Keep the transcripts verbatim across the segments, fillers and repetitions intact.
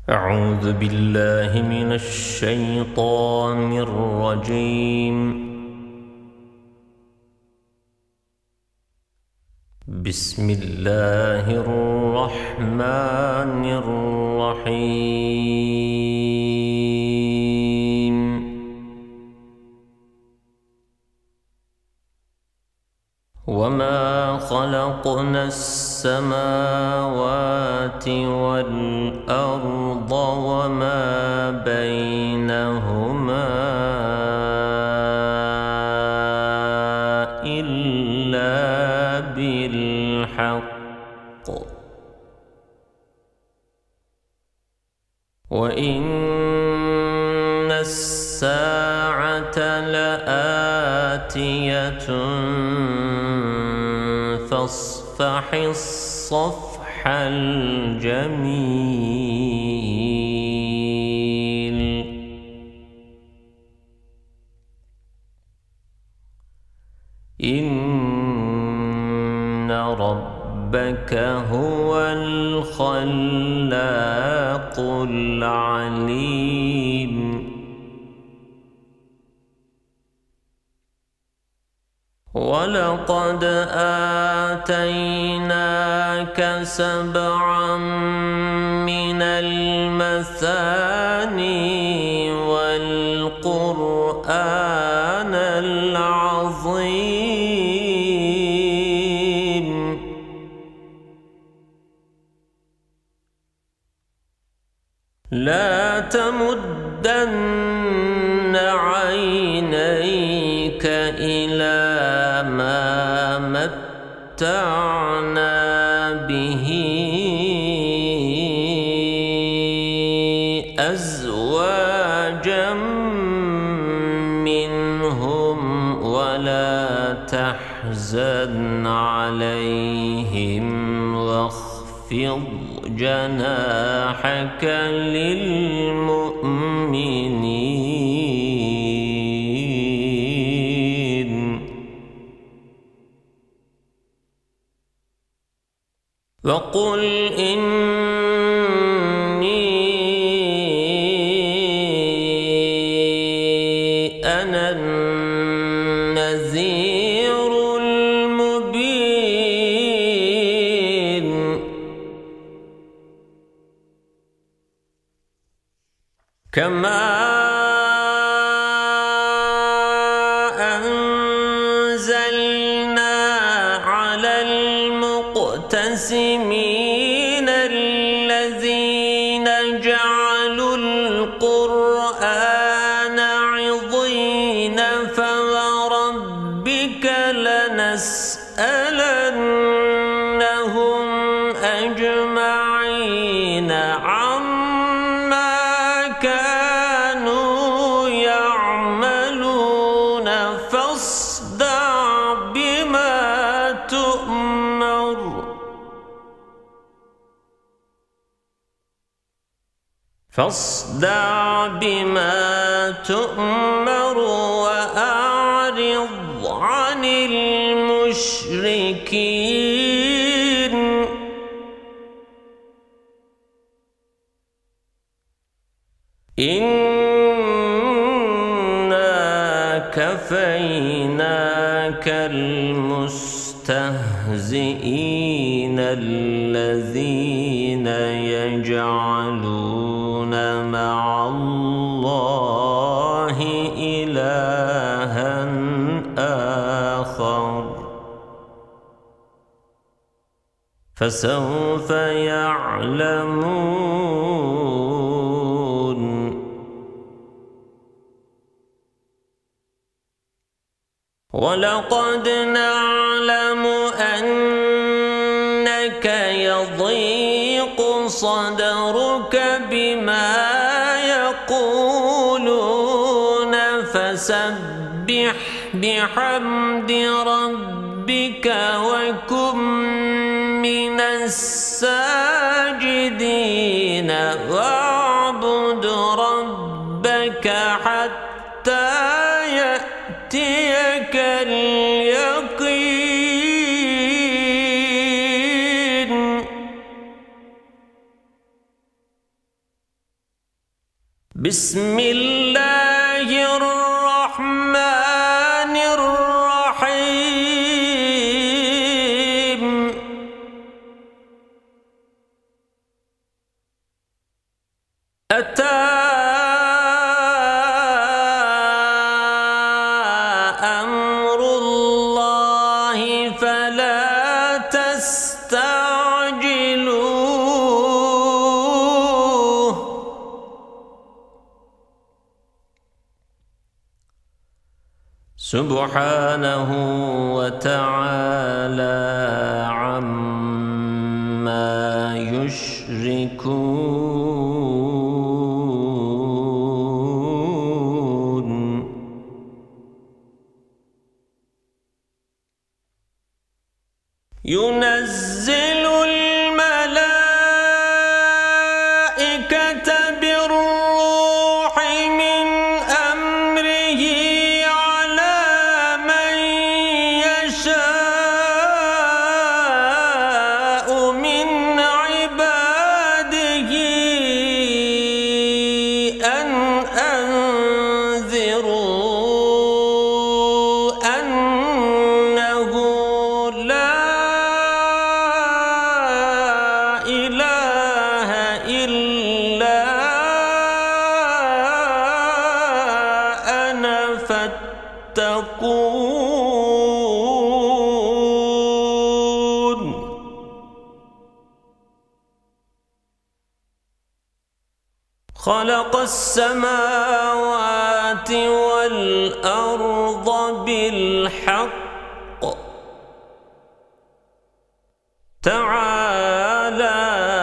أعوذ بالله من الشيطان الرجيم. بسم الله الرحمن الرحيم. وما خلقنا السماوات والأرض وما بينهما إلا بالحق وإن الساعة لآتية فاصفح الصفح الجميل. إن ربك هو الخلاق العليم. ولقد آتيناك سبعا من المثاني والقرآن العظيم. لا تمدن عينيك إلى ما متعنا به أزواجا منهم ولا تحزن عليهم واخفض جناحك للمؤمنين. وقل إني أنا النذير المبين. كما أنزلنا على المقتسمين الذين جعلوا القرآن عضين فوربك لنسألنهم أجمعين عما كانوا يعملون. فاصدع بما تؤمر فاصدع بما تؤمر وأعرض عن المشركين. إنا كفيناك المستهزئين الذين يجعلون مع الله إلها آخر فسوف يعلمون. ولقد نعلم أنك يضيق صدرك بما يقولون فسبح بحمد ربك وكن من الساجدين واعبد ربك حتى يأتيك اليقين. بسم الله الرحمن الرحيم أتى أمر الله فلا تستعجلوه سبحانه وتعالى عما يشركون ينزل الملائكة بالروح من أمره على من يشاء من عباده أن أنذروا أنه لا إله إلا أنا فاتقون خلق السماوات والأرض بالحق تعالى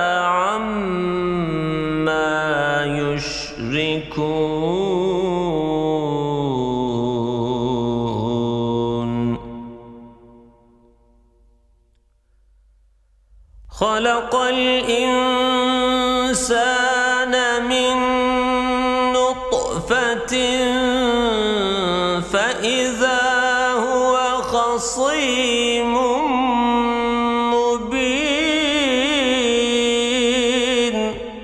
عما يشركون خلق الإنسان من نطفة فإذا هو خصيم مبين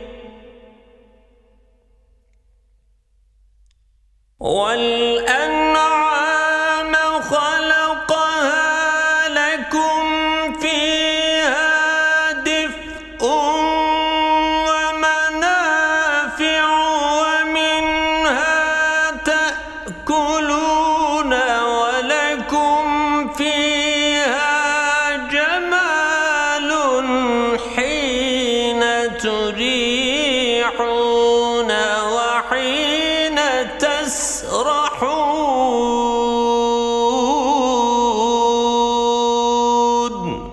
والأنعام خلقها لكم فيها دفء ومنافع ومنها تأكلون ولكم فيها جمال حين تريحون وحين تسرحون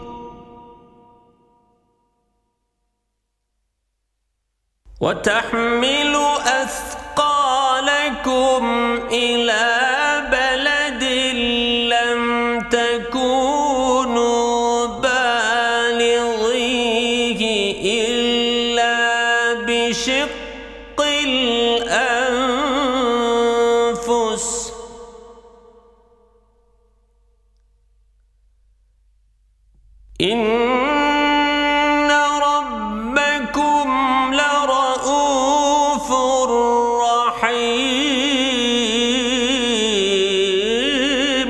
وتحمل أثقالكم إلى بلد لم تكونوا بالغيه إلا بشق الأنفس إن ربكم لرؤوف رحيم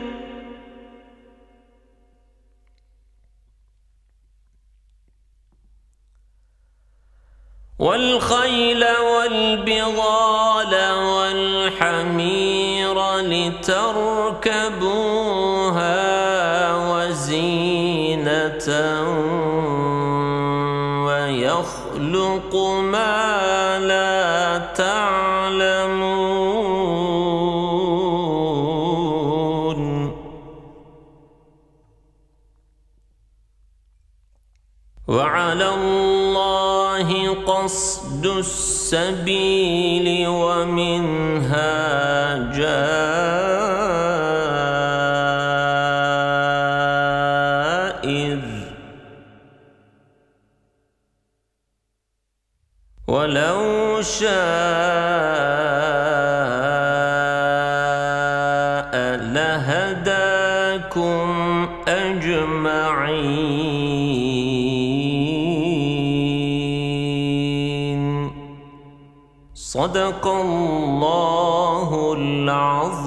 والخيل والبغال والحمير لتركبوها وزينة ويخلق ما لا تعلمون وعلى الله قصد السبيل ومنها جائر ولو شاء لهداكم أجمعين صدق الله العظيم.